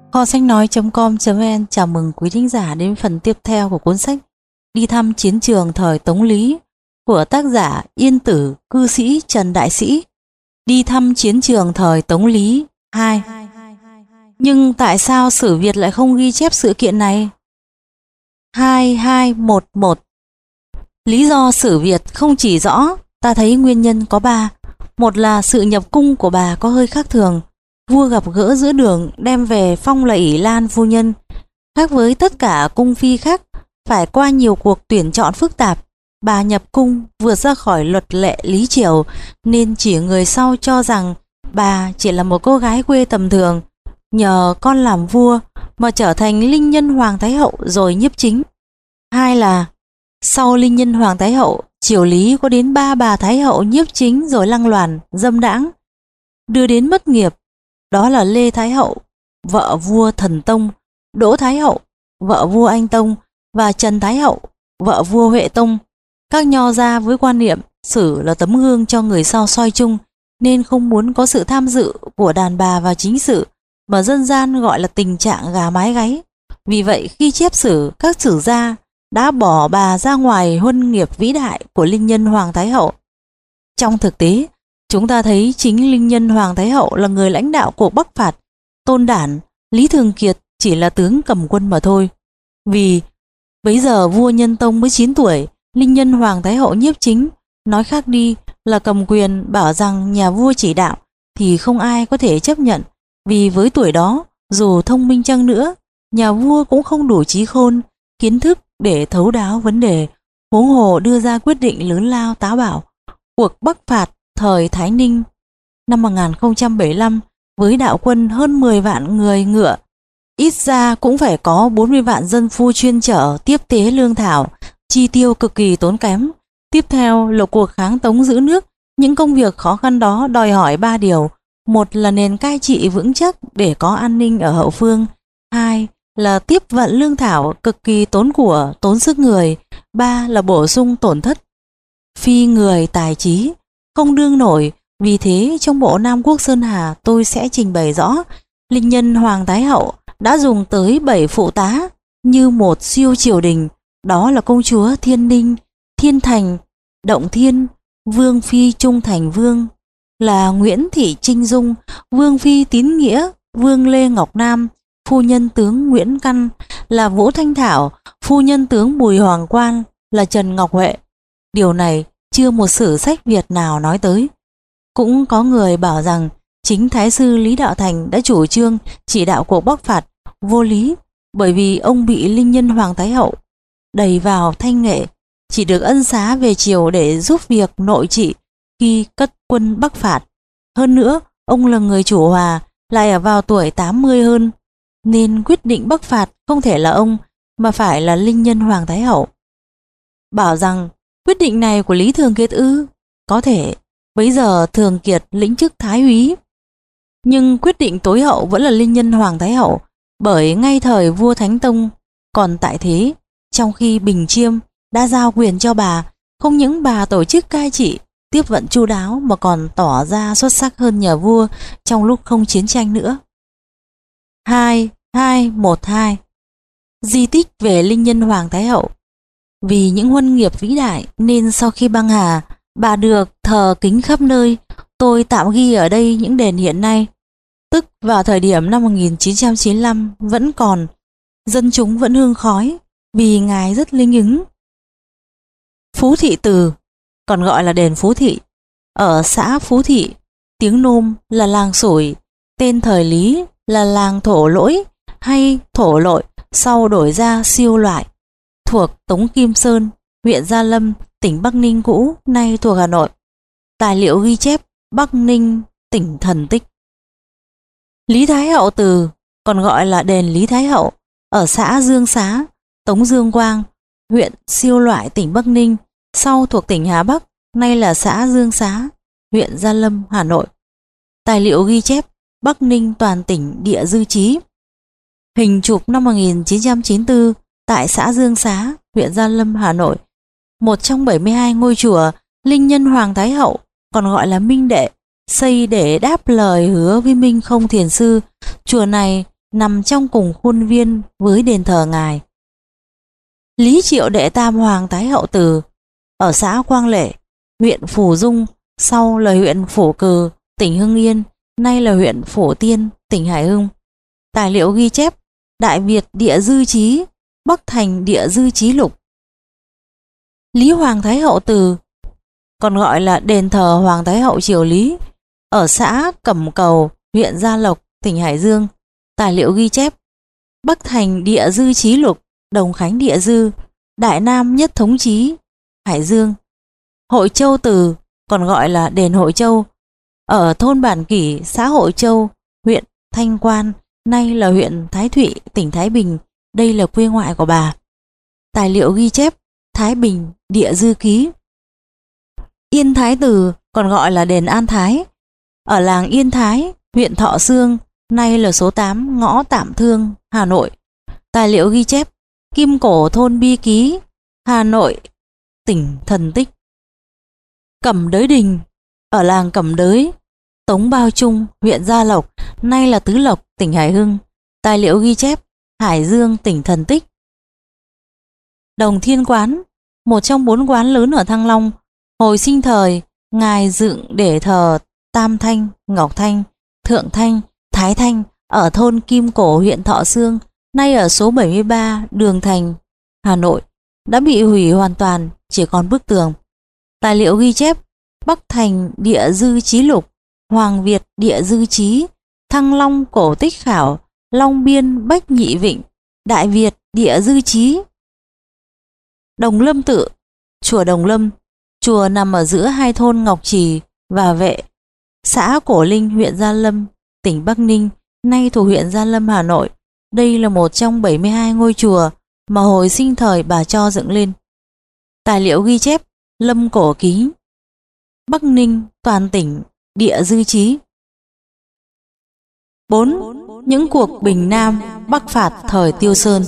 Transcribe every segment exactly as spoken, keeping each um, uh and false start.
Kho sách nói.com.vn chào mừng quý thính giả đến phần tiếp theo của cuốn sách Đi thăm chiến trường thời Tống Lý của tác giả Yên Tử cư sĩ Trần Đại Sĩ. Đi thăm chiến trường thời Tống Lý hai. Nhưng tại sao sử Việt lại không ghi chép sự kiện này? hai hai một một. Lý do sử Việt không chỉ rõ, ta thấy nguyên nhân có ba. Một là sự nhập cung của bà có hơi khác thường. Vua gặp gỡ giữa đường đem về phong là ỷ Lan phu nhân. Khác với tất cả cung phi khác, phải qua nhiều cuộc tuyển chọn phức tạp. Bà nhập cung vượt ra khỏi luật lệ Lý Triều, nên chỉ người sau cho rằng bà chỉ là một cô gái quê tầm thường, nhờ con làm vua mà trở thành linh nhân Hoàng Thái Hậu rồi nhiếp chính. Hai là sau linh nhân Hoàng Thái Hậu, triều Lý có đến ba bà Thái Hậu nhiếp chính rồi lăng loàn, dâm đãng, đưa đến mất nghiệp. Đó là Lê Thái Hậu, vợ vua Thần Tông, Đỗ Thái Hậu, vợ vua Anh Tông và Trần Thái Hậu, vợ vua Huệ Tông. Các nho gia với quan niệm sử là tấm gương cho người sau soi chung, nên không muốn có sự tham dự của đàn bà vào chính sự, mà dân gian gọi là tình trạng gà mái gáy. Vì vậy khi chép sử, các sử gia đã bỏ bà ra ngoài huân nghiệp vĩ đại của linh nhân Hoàng Thái Hậu. Trong thực tế, chúng ta thấy chính linh nhân Hoàng Thái Hậu là người lãnh đạo cuộc Bắc phạt, Tôn Đản, Lý Thường Kiệt chỉ là tướng cầm quân mà thôi. Vì bấy giờ vua Nhân Tông mới chín tuổi, linh nhân Hoàng Thái Hậu nhiếp chính, nói khác đi là cầm quyền bảo rằng nhà vua chỉ đạo, thì không ai có thể chấp nhận. Vì với tuổi đó, dù thông minh chăng nữa, nhà vua cũng không đủ trí khôn, kiến thức để thấu đáo vấn đề, huống hồ đưa ra quyết định lớn lao táo bạo. Cuộc Bắc phạt thời Thái Ninh năm một nghìn không trăm bảy mươi lăm với đạo quân hơn mười vạn người ngựa, ít ra cũng phải có bốn mươi vạn dân phu chuyên chở tiếp tế lương thảo, chi tiêu cực kỳ tốn kém. Tiếp theo là cuộc kháng Tống giữ nước. Những công việc khó khăn đó đòi hỏi ba điều: một là nền cai trị vững chắc để có an ninh ở hậu phương, hai là tiếp vận lương thảo cực kỳ tốn của, tốn sức người, ba là bổ sung tổn thất phi người tài trí không đương nổi. Vì thế trong bộ Nam Quốc Sơn Hà tôi sẽ trình bày rõ linh nhân Hoàng Thái Hậu đã dùng tới bảy phụ tá như một siêu triều đình. Đó là công chúa Thiên Ninh, Thiên Thành, Động Thiên, Vương Phi Trung Thành Vương là Nguyễn Thị Trinh Dung, Vương Phi Tín Nghĩa, Vương Lê Ngọc Nam, phu nhân tướng Nguyễn Căn là Vũ Thanh Thảo, phu nhân tướng Bùi Hoàng Quan là Trần Ngọc Huệ. Điều này chưa một sử sách Việt nào nói tới. Cũng có người bảo rằng chính Thái sư Lý Đạo Thành đã chủ trương chỉ đạo cuộc Bắc phạt vô lý, bởi vì ông bị linh nhân Hoàng Thái Hậu đẩy vào thanh nghệ, chỉ được ân xá về triều để giúp việc nội trị khi cất quân Bắc phạt. Hơn nữa, ông là người chủ hòa, lại ở vào tuổi tám mươi hơn, nên quyết định Bắc phạt không thể là ông, mà phải là linh nhân Hoàng Thái Hậu. Bảo rằng quyết định này của Lý Thường Kiệt ư? Có thể, bấy giờ Thường Kiệt lĩnh chức Thái úy. Nhưng quyết định tối hậu vẫn là linh nhân Hoàng Thái Hậu, bởi ngay thời vua Thánh Tông còn tại thế, trong khi Bình Chiêm đã giao quyền cho bà, không những bà tổ chức cai trị, tiếp vận chu đáo mà còn tỏ ra xuất sắc hơn nhà vua trong lúc không chiến tranh nữa. hai hai một hai. Di tích về linh nhân Hoàng Thái Hậu. Vì những huân nghiệp vĩ đại nên sau khi băng hà, bà được thờ kính khắp nơi. Tôi tạm ghi ở đây những đền hiện nay, tức vào thời điểm năm một nghìn chín trăm chín mươi lăm vẫn còn, dân chúng vẫn hương khói vì ngài rất linh ứng. Phú Thị Từ, còn gọi là đền Phú Thị, ở xã Phú Thị, tiếng Nôm là làng Sủi, tên thời Lý là làng Thổ Lỗi hay Thổ Lội, sau đổi ra Siêu Loại, thuộc Tống Kim Sơn, huyện Gia Lâm, tỉnh Bắc Ninh cũ, nay thuộc Hà Nội. Tài liệu ghi chép Bắc Ninh, tỉnh Thần Tích. Lý Thái Hậu Từ, còn gọi là đền Lý Thái Hậu, ở xã Dương Xá, Tống Dương Quang, huyện Siêu Loại, tỉnh Bắc Ninh, sau thuộc tỉnh Hà Bắc, nay là xã Dương Xá, huyện Gia Lâm, Hà Nội. Tài liệu ghi chép Bắc Ninh toàn tỉnh địa dư chí. Hình chụp năm một nghìn chín trăm chín mươi tư tại xã Dương Xá, huyện Gia Lâm, Hà Nội. Một trong bảy mươi hai ngôi chùa linh nhân Hoàng Thái Hậu, còn gọi là Minh Đệ, xây để đáp lời hứa với Minh Không Thiền Sư. Chùa này nằm trong cùng khuôn viên với đền thờ ngài. Lý Triệu Đệ Tam Hoàng Thái Hậu Từ ở xã Quang Lệ, huyện Phù Dung, sau là huyện Phổ Cừ, tỉnh Hưng Yên, nay là huyện Phổ Tiên, tỉnh Hải Hưng. Tài liệu ghi chép Đại Việt Địa Dư Chí, Bắc Thành Địa Dư Chí Lục. Lý Hoàng Thái Hậu Từ, còn gọi là đền thờ Hoàng Thái Hậu Triều Lý, ở xã Cẩm Cầu, huyện Gia Lộc, tỉnh Hải Dương. Tài liệu ghi chép Bắc Thành Địa Dư Chí Lục, Đồng Khánh Địa Dư, Đại Nam Nhất Thống Chí, Hải Dương. Hội Châu Từ, còn gọi là đền Hội Châu, ở thôn Bản Kỷ, xã Hội Châu, huyện Thanh Quan, nay là huyện Thái Thụy, tỉnh Thái Bình. Đây là quê ngoại của bà. Tài liệu ghi chép Thái Bình Địa Dư Ký. Yên Thái Từ, còn gọi là đền An Thái, ở làng Yên Thái, huyện Thọ Xương, nay là số tám ngõ Tạm Thương, Hà Nội. Tài liệu ghi chép Kim Cổ Thôn Bi Ký, Hà Nội, tỉnh Thần Tích. Cẩm Đới Đình, ở làng Cẩm Đới, Tống Bao Trung, huyện Gia Lộc, nay là Tứ Lộc, tỉnh Hải Hưng. Tài liệu ghi chép Hải Dương, tỉnh Thần Tích. Đồng Thiên Quán, một trong bốn quán lớn ở Thăng Long, hồi sinh thời ngài dựng để thờ Tam Thanh, Ngọc Thanh, Thượng Thanh, Thái Thanh ở thôn Kim Cổ, huyện Thọ Xương, nay ở số bảy mươi ba Đường Thành, Hà Nội, đã bị hủy hoàn toàn, chỉ còn bức tường. Tài liệu ghi chép Bắc Thành Địa Dư Chí Lục, Hoàng Việt Địa Dư Chí, Thăng Long Cổ Tích Khảo, Long Biên Bách Nhị Vịnh, Đại Việt Địa Dư Chí. Đồng Lâm Tự, chùa Đồng Lâm. Chùa nằm ở giữa hai thôn Ngọc Trì và Vệ, xã Cổ Linh, huyện Gia Lâm, tỉnh Bắc Ninh, nay thuộc huyện Gia Lâm, Hà Nội. Đây là một trong bảy mươi hai ngôi chùa mà hồi sinh thời bà cho dựng lên. Tài liệu ghi chép Lâm Cổ Ký. Bắc Ninh, toàn tỉnh Địa Dư Chí. bốn. Những cuộc bình Nam Bắc phạt thời Tiêu Sơn.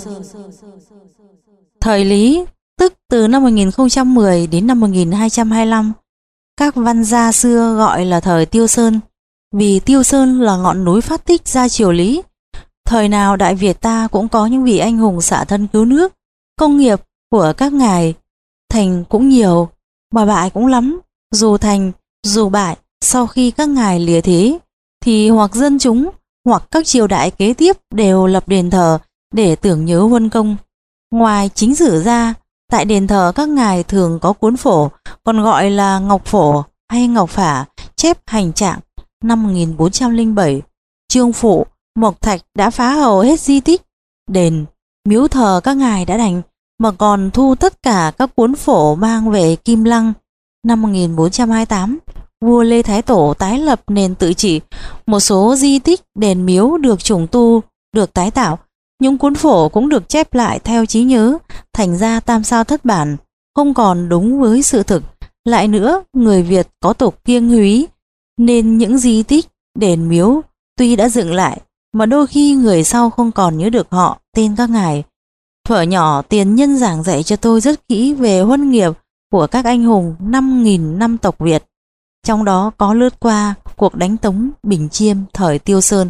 Thời Lý, tức từ năm một nghìn không trăm mười đến năm một nghìn hai trăm hai mươi lăm, các văn gia xưa gọi là thời Tiêu Sơn, vì Tiêu Sơn là ngọn núi phát tích ra triều Lý. Thời nào Đại Việt ta cũng có những vị anh hùng xả thân cứu nước, công nghiệp của các ngài thành cũng nhiều, mà bại cũng lắm. Dù thành, dù bại, sau khi các ngài lìa thế, thì hoặc dân chúng, hoặc các triều đại kế tiếp đều lập đền thờ để tưởng nhớ huân công. Ngoài chính sử ra, tại đền thờ các ngài thường có cuốn phổ, còn gọi là Ngọc Phổ hay Ngọc Phả, chép hành trạng năm một nghìn bốn trăm lẻ bảy. Trương Phụ, Mộc Thạch đã phá hầu hết di tích, đền, miếu thờ các ngài đã đành, mà còn thu tất cả các cuốn phổ mang về Kim Lăng. Năm một nghìn bốn trăm hai mươi tám, vua Lê Thái Tổ tái lập nền tự trị, một số di tích đền miếu được trùng tu, được tái tạo. Những cuốn phổ cũng được chép lại theo trí nhớ, thành ra tam sao thất bản, không còn đúng với sự thực. Lại nữa, người Việt có tục kiêng húy, nên những di tích, đền miếu tuy đã dựng lại, mà đôi khi người sau không còn nhớ được họ, tên các ngài. Thuở nhỏ, tiền nhân giảng dạy cho tôi rất kỹ về huân nghiệp của các anh hùng năm nghìn năm tộc Việt, trong đó có lướt qua cuộc đánh Tống Bình Chiêm thời Tiêu Sơn.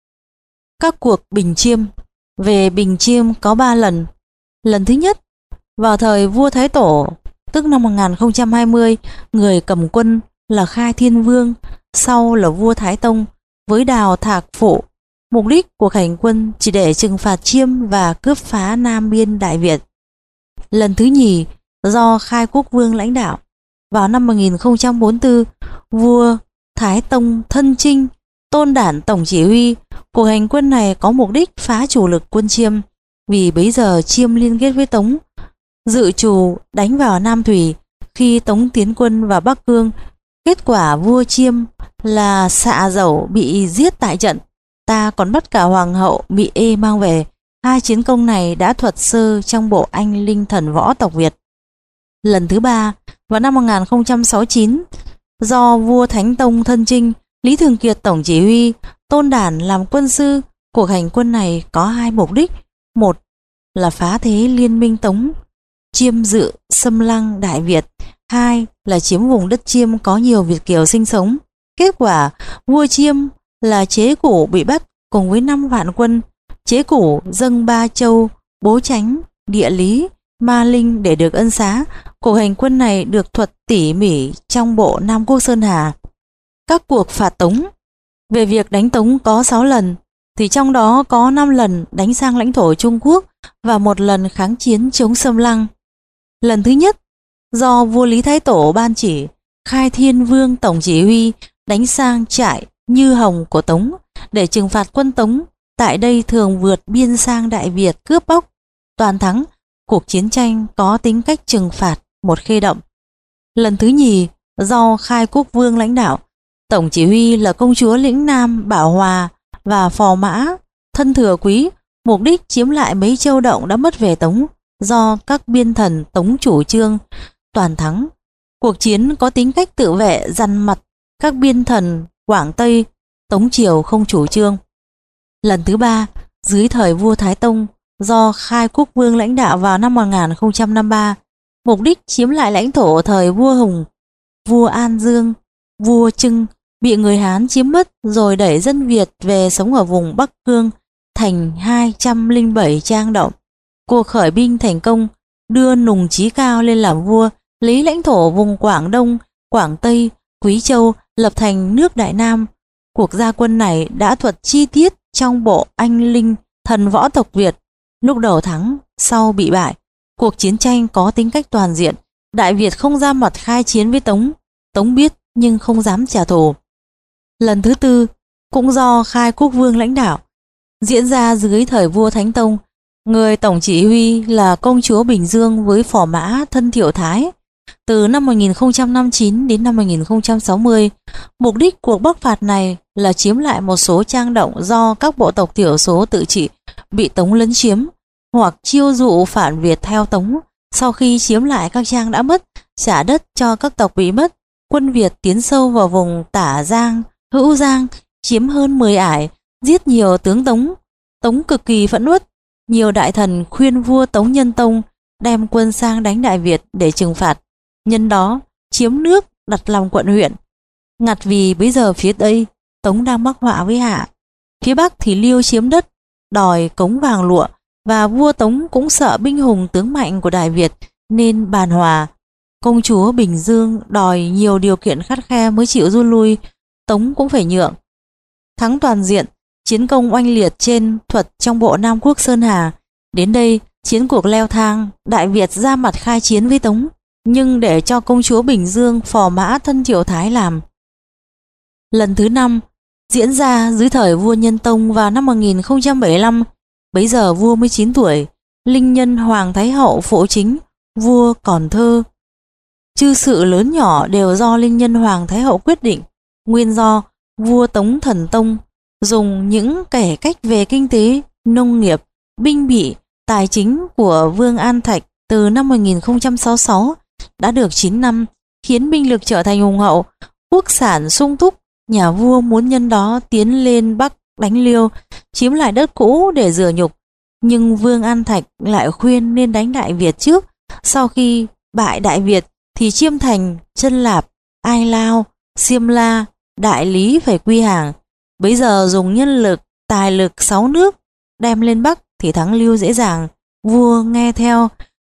Các cuộc Bình Chiêm. Về Bình Chiêm có ba lần. Lần thứ nhất, vào thời vua Thái Tổ, tức năm một nghìn không trăm hai mươi, người cầm quân là Khai Thiên Vương, sau là vua Thái Tông, với Đào Thạc Phụ. Mục đích của hành quân chỉ để trừng phạt Chiêm và cướp phá Nam Biên Đại Việt. Lần thứ nhì, do Khai Quốc Vương lãnh đạo, vào năm một nghìn không trăm bốn mươi tư, vua Thái Tông thân chinh, tôn đản tổng chỉ huy. Cuộc hành quân này có mục đích phá chủ lực quân Chiêm, vì bấy giờ Chiêm liên kết với Tống, dự trù đánh vào Nam Thủy. Khi Tống tiến quân vào Bắc Cương, kết quả vua Chiêm là Xạ Dẩu bị giết tại trận, ta còn bắt cả hoàng hậu Mị Ê mang về. Hai chiến công này đã thuật sơ trong bộ Anh Linh Thần Võ tộc Việt. Lần thứ ba, vào năm một nghìn không trăm sáu mươi chín, do vua Thánh Tông thân chinh, Lý Thường Kiệt tổng chỉ huy, tôn đản làm quân sư. Cuộc hành quân này có hai mục đích: một là phá thế liên minh Tống, Chiêm dự xâm lăng Đại Việt; hai là chiếm vùng đất Chiêm có nhiều Việt kiều sinh sống. Kết quả, vua Chiêm là Chế Củ bị bắt cùng với năm vạn quân. chế củ dâng ba châu, bố tránh, địa lý, ma linh để được ân xá. Cuộc hành quân này được thuật tỉ mỉ trong bộ Nam Quốc Sơn Hà. Các cuộc phạt Tống. Về việc đánh Tống có sáu lần, thì trong đó có năm lần đánh sang lãnh thổ Trung Quốc và một lần kháng chiến chống Xâm Lăng. Lần thứ nhất, do vua Lý Thái Tổ ban chỉ, Khai Thiên Vương tổng chỉ huy đánh sang trại Như Hồng của Tống để trừng phạt quân Tống tại đây thường vượt biên sang Đại Việt cướp bóc. Toàn thắng, cuộc chiến tranh có tính cách trừng phạt một khê động. Lần thứ nhì, do Khai Quốc Vương lãnh đạo, tổng chỉ huy là công chúa lĩnh Nam Bảo Hòa và phò mã Thân Thừa Quý, mục đích chiếm lại mấy châu động đã mất về Tống do các biên thần Tống chủ trương. Toàn thắng, cuộc chiến có tính cách tự vệ dằn mặt các biên thần Quảng Tây, Tống triều không chủ trương. Lần thứ ba, dưới thời vua Thái Tông, do Khai Quốc Vương lãnh đạo vào năm một nghìn không trăm năm mươi ba, mục đích chiếm lại lãnh thổ thời vua Hùng, vua An Dương, vua Trưng bị người Hán chiếm mất rồi đẩy dân Việt về sống ở vùng Bắc Cương thành hai trăm lẻ bảy trang động. Cuộc khởi binh thành công, đưa Nùng Chí Cao lên làm vua, lấy lãnh thổ vùng Quảng Đông, Quảng Tây, Quý Châu lập thành nước Đại Nam. Cuộc gia quân này đã thuật chi tiết trong bộ Anh Linh Thần võ tộc Việt. Lúc đầu thắng, sau bị bại. Cuộc chiến tranh có tính cách toàn diện. Đại Việt không ra mặt khai chiến với Tống. Tống biết nhưng không dám trả thù. Lần thứ tư, cũng do Khai Quốc Vương lãnh đạo, diễn ra dưới thời vua Thánh Tông. Người tổng chỉ huy là công chúa Bình Dương với phò mã Thân Thiệu Thái. Từ năm một nghìn không trăm năm mươi chín đến năm một nghìn không trăm sáu mươi, mục đích cuộc bắc phạt này là chiếm lại một số trang động do các bộ tộc thiểu số tự trị bị Tống lấn chiếm, hoặc chiêu dụ phản Việt theo Tống. Sau khi chiếm lại các trang đã mất, trả đất cho các tộc bị mất. Quân Việt tiến sâu vào vùng Tả Giang, Hữu Giang, chiếm hơn mười ải, giết nhiều tướng Tống. Tống cực kỳ phẫn uất. Nhiều đại thần khuyên vua Tống Nhân Tông đem quân sang đánh Đại Việt để trừng phạt. Nhân đó chiếm nước, đặt làm quận huyện. Ngặt vì bây giờ phía Tây Tống đang mắc họa với Hạ, phía Bắc thì Liêu chiếm đất, đòi cống vàng lụa, và vua Tống cũng sợ binh hùng tướng mạnh của Đại Việt nên bàn hòa. Công chúa Bình Dương đòi nhiều điều kiện khắt khe mới chịu rút lui, Tống cũng phải nhượng. Thắng toàn diện, chiến công oanh liệt trên thuật trong bộ Nam Quốc Sơn Hà. Đến đây, chiến cuộc leo thang, Đại Việt ra mặt khai chiến với Tống, nhưng để cho công chúa Bình Dương phò mã Thân Thiệu Thái làm. Lần thứ năm diễn ra dưới thời vua Nhân Tông vào năm một nghìn không trăm bảy mươi lăm. Bấy giờ vua mới chín tuổi, linh nhân Hoàng Thái Hậu phụ chính, vua còn thơ. Chư sự lớn nhỏ đều do linh nhân Hoàng Thái Hậu quyết định. Nguyên do vua Tống Thần Tông dùng những cải cách về kinh tế, nông nghiệp, binh bị, tài chính của Vương An Thạch từ năm một nghìn không trăm sáu mươi sáu đã được chín năm, khiến binh lực trở thành hùng hậu, quốc sản sung túc. Nhà vua muốn nhân đó tiến lên Bắc đánh Liêu, chiếm lại đất cũ để rửa nhục. Nhưng Vương An Thạch lại khuyên nên đánh Đại Việt trước. Sau khi bại Đại Việt thì Chiêm Thành, Chân Lạp, Ai Lao, Xiêm La, Đại Lý phải quy hàng. Bấy giờ dùng nhân lực, tài lực sáu nước đem lên Bắc thì thắng Liêu dễ dàng. Vua nghe theo,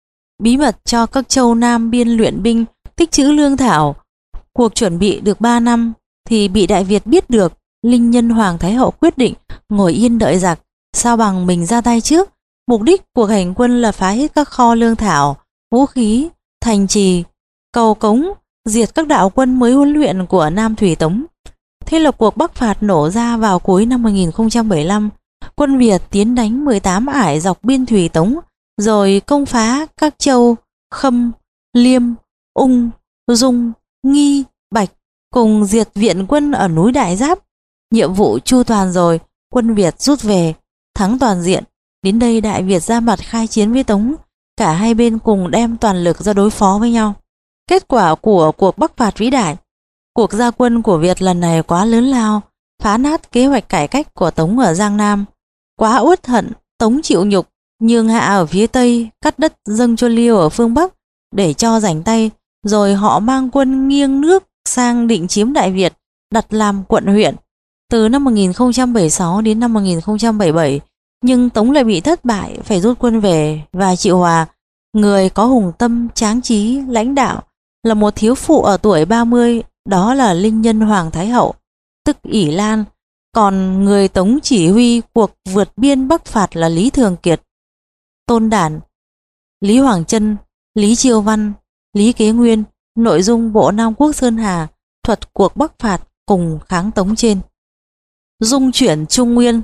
bí mật cho các châu Nam biên luyện binh, tích trữ lương thảo. Cuộc chuẩn bị được ba năm thì bị Đại Việt biết được. Linh nhân Hoàng Thái Hậu quyết định ngồi yên đợi giặc, sao bằng mình ra tay trước. Mục đích cuộc hành quân là phá hết các kho lương thảo, vũ khí, thành trì, cầu cống, diệt các đạo quân mới huấn luyện của Nam Thủy Tống. Thế là cuộc bắc phạt nổ ra vào cuối năm một nghìn không trăm bảy mươi lăm. Quân Việt tiến đánh mười tám ải dọc biên thủy Tống, rồi công phá các châu Khâm, Liêm, Ung, Dung, Nghi, Bạch, cùng diệt viện quân ở núi Đại Giáp. Nhiệm vụ chu toàn rồi, quân Việt rút về, thắng toàn diện. Đến đây Đại Việt ra mặt khai chiến với Tống, cả hai bên cùng đem toàn lực ra đối phó với nhau. Kết quả của cuộc bắc phạt vĩ đại, cuộc gia quân của Việt lần này quá lớn lao, phá nát kế hoạch cải cách của Tống ở Giang Nam. Quá uất hận, Tống chịu nhục, nhường hạ ở phía Tây, cắt đất dâng cho Liêu ở phương Bắc để cho rảnh tay, rồi họ mang quân nghiêng nước sang định chiếm Đại Việt, đặt làm quận huyện. Từ năm một nghìn không trăm bảy mươi sáu đến năm một nghìn không trăm bảy mươi bảy, Nhưng Tống lại bị thất bại, phải rút quân về, và Triệu Hòa, người có hùng tâm tráng trí lãnh đạo, là một thiếu phụ ở tuổi ba mươi, đó là linh nhân Hoàng Thái Hậu, tức ỷ Lan. Còn người Tống chỉ huy cuộc vượt biên bắc phạt là Lý Thường Kiệt, Tôn Đản, Lý Hoàng Trân, Lý Chiêu Văn, Lý Kế Nguyên. Nội dung bộ Nam Quốc Sơn Hà thuật cuộc bắc phạt cùng kháng Tống trên. Dung chuyển Trung Nguyên.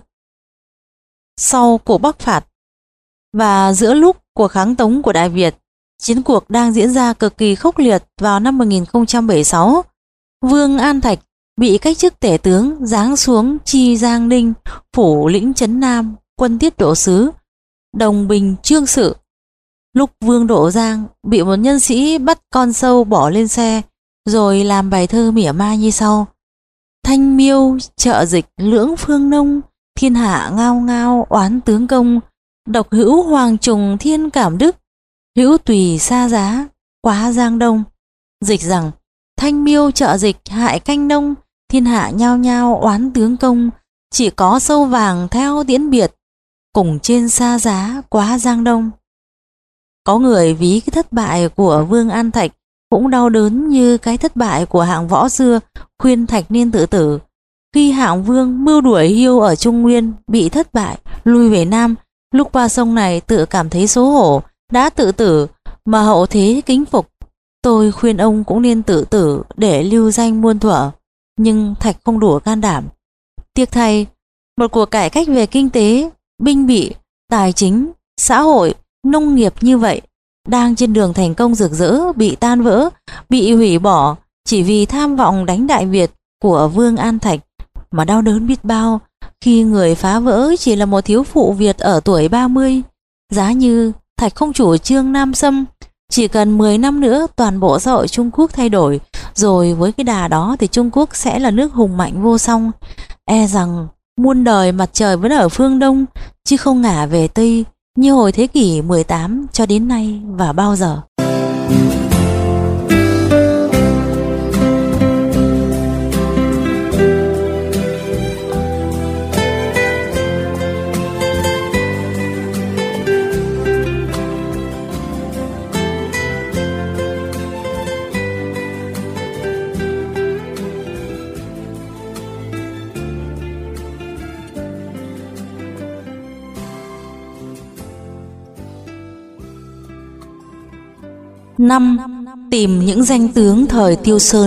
Sau cuộc bắc phạt và giữa lúc cuộc kháng Tống của Đại Việt, chiến cuộc đang diễn ra cực kỳ khốc liệt. Vào năm một nghìn không trăm bảy mươi sáu, Vương An Thạch bị cách chức tể tướng, giáng xuống Chi Giang Ninh, phủ lĩnh trấn Nam, quân tiết độ sứ, đồng bình trương sự. Lúc Vương Độ Giang bị một nhân sĩ bắt con sâu bỏ lên xe, rồi làm bài thơ mỉa mai như sau: Thanh miêu trợ dịch lưỡng phương nông, thiên hạ ngao ngao oán tướng công, độc hữu hoàng trùng thiên cảm đức, hữu tùy xa giá quá giang đông. Dịch rằng: thanh miêu trợ dịch hại canh nông, thiên hạ nhao nhao oán tướng công, chỉ có sâu vàng theo tiễn biệt, cùng trên xa giá quá giang đông. Có người ví cái thất bại của Vương An Thạch cũng đau đớn như cái thất bại của hạng võ xưa khuyên Thạch Niên tự tử. Khi hạng Vương mưu đuổi Hiêu ở Trung Nguyên bị thất bại, lui về Nam, lúc qua sông này tự cảm thấy xấu hổ, đã tự tử, mà hậu thế kính phục. Tôi khuyên ông cũng nên tự tử để lưu danh muôn thuở, nhưng Thạch không đủ can đảm. Tiếc thay, một cuộc cải cách về kinh tế, binh bị, tài chính, xã hội, nông nghiệp như vậy đang trên đường thành công rực rỡ bị tan vỡ, bị hủy bỏ chỉ vì tham vọng đánh Đại Việt của Vương An Thạch. Mà đau đớn biết bao khi người phá vỡ chỉ là một thiếu phụ Việt ở tuổi ba mươi. Giá như Thạch không chủ trương Nam xâm, chỉ cần mười năm nữa toàn bộ xã hội Trung Quốc thay đổi, rồi với cái đà đó thì Trung Quốc sẽ là nước hùng mạnh vô song. E rằng muôn đời mặt trời vẫn ở phương Đông, chứ không ngả về Tây như hồi thế kỷ mười tám cho đến nay và bao giờ. Năm. Tìm những danh tướng thời Tiêu Sơn.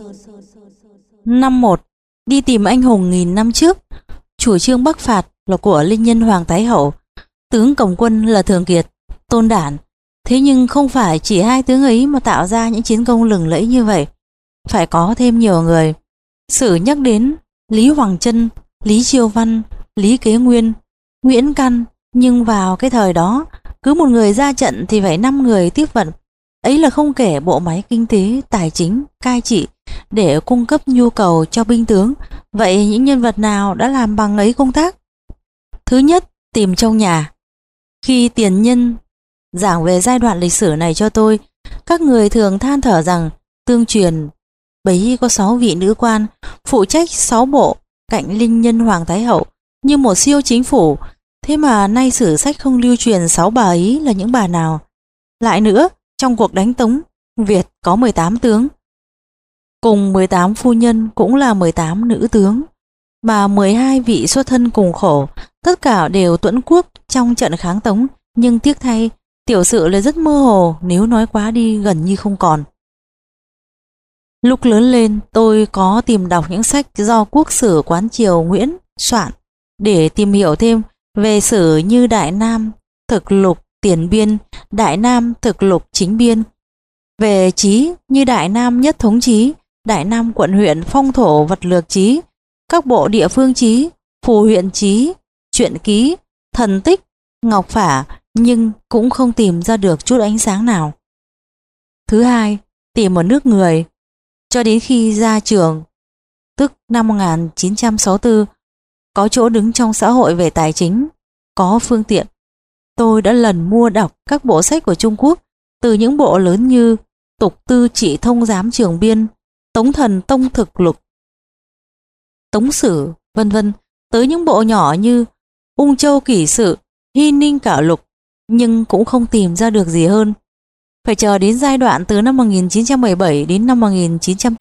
Năm một. Đi tìm anh hùng nghìn năm trước. Chủ trương bắc phạt là của linh nhân Hoàng Thái Hậu, tướng cầm quân là Thường Kiệt, Tôn Đản. Thế nhưng không phải chỉ hai tướng ấy mà tạo ra những chiến công lừng lẫy như vậy, phải có thêm nhiều người. Sử nhắc đến Lý Hoàng Trân, Lý Chiêu Văn, Lý Kế Nguyên, Nguyễn Căn, nhưng vào cái thời đó cứ một người ra trận thì phải năm người tiếp vận. Ấy là không kể bộ máy kinh tế, tài chính, cai trị để cung cấp nhu cầu cho binh tướng. Vậy những nhân vật nào đã làm bằng ấy công tác? Thứ nhất, tìm trong nhà. Khi tiền nhân giảng về giai đoạn lịch sử này cho tôi, các người thường than thở rằng tương truyền bấy có sáu vị nữ quan phụ trách sáu bộ cạnh linh nhân Hoàng Thái Hậu như một siêu chính phủ. Thế mà nay sử sách không lưu truyền sáu bà ấy là những bà nào. Lại nữa, trong cuộc đánh Tống, Việt có mười tám tướng, cùng mười tám phu nhân cũng là mười tám nữ tướng, mà mười hai vị xuất thân cùng khổ, tất cả đều tuẫn quốc trong trận kháng Tống. Nhưng tiếc thay, tiểu sự là rất mơ hồ, nếu nói quá đi gần như không còn. Lúc lớn lên, tôi có tìm đọc những sách do Quốc sử Quán Triều Nguyễn soạn để tìm hiểu thêm về sử như Đại Nam Thực Lục Tiền Biên, Đại Nam Thực Lục Chính Biên, về chí như Đại Nam Nhất Thống Chí, Đại Nam Quận huyện Phong Thổ Vật Lược Chí, các bộ địa phương chí, Phù huyện chí, Truyện ký, Thần tích, Ngọc Phả, nhưng cũng không tìm ra được chút ánh sáng nào. Thứ hai, tìm một nước người. Cho đến khi ra trường, tức năm một nghìn chín trăm sáu mươi tư, có chỗ đứng trong xã hội về tài chính, có phương tiện, tôi đã lần mua đọc các bộ sách của Trung Quốc, từ những bộ lớn như Tục Tư Trị Thông Giám Trường Biên, Tống Thần Tông Thực Lục, Tống Sử, vân vân, tới những bộ nhỏ như Ung Châu Kỷ Sự, Hy Ninh Cảo Lục, nhưng cũng không tìm ra được gì hơn. Phải chờ đến giai đoạn từ năm một nghìn chín trăm mười bảy đến năm một nghìn chín trăm